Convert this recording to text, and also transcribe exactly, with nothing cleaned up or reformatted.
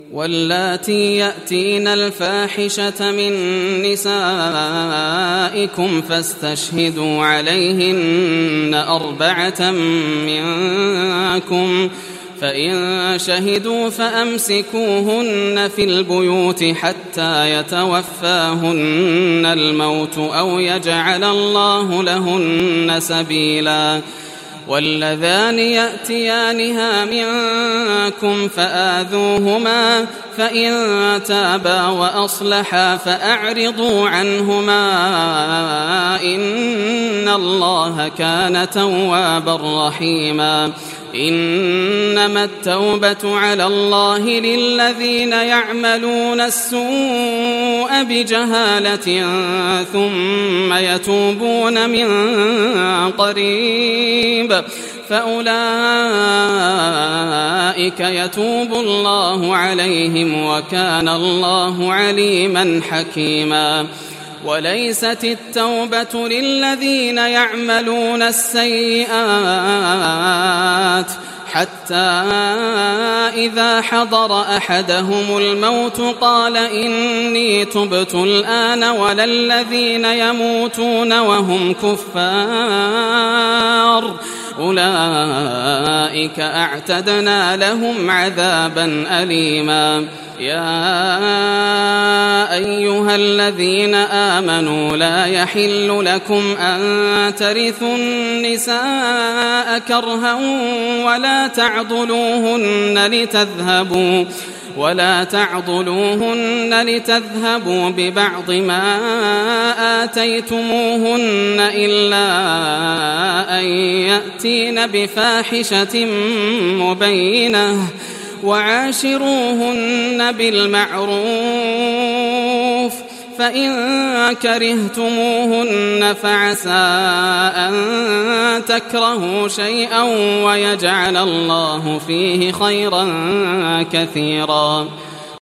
واللاتي يأتين الفاحشة من نسائكم فاستشهدوا عليهن أربعة منكم، فإن شهدوا فأمسكوهن في البيوت حتى يتوفاهن الموت أو يجعل الله لهن سبيلا. واللذان يأتيانها منكم فآذوهما، فإن تابا وأصلحا فأعرضوا عنهما، إن الله كان توابا رحيما. إنما التوبة على الله للذين يعملون السوء بجهالة ثم يتوبون من قريب فأولئك يتوب الله عليهم وكان الله عليما حكيما. وليست التوبة للذين يعملون السيئات حتى إذا حضر أحدهم الموت قال إني تبت الآن، ولا الذين يموتون وهم كفار أولئك أعتدنا لهم عذابا أليما. يا أيها الذين آمنوا لا يحل لكم أن ترثوا النساء كرها ولا تعضلوهن لتذهبوا ولا تعضلوهن لتذهبوا ببعض ما آتيتموهن إلا أن يأتين بفاحشة مبينة، وعاشروهن بالمعروف، فإن كرهتموهن فعسى أن تكرهوا شيئا ويجعل الله فيه خيرا كثيرا.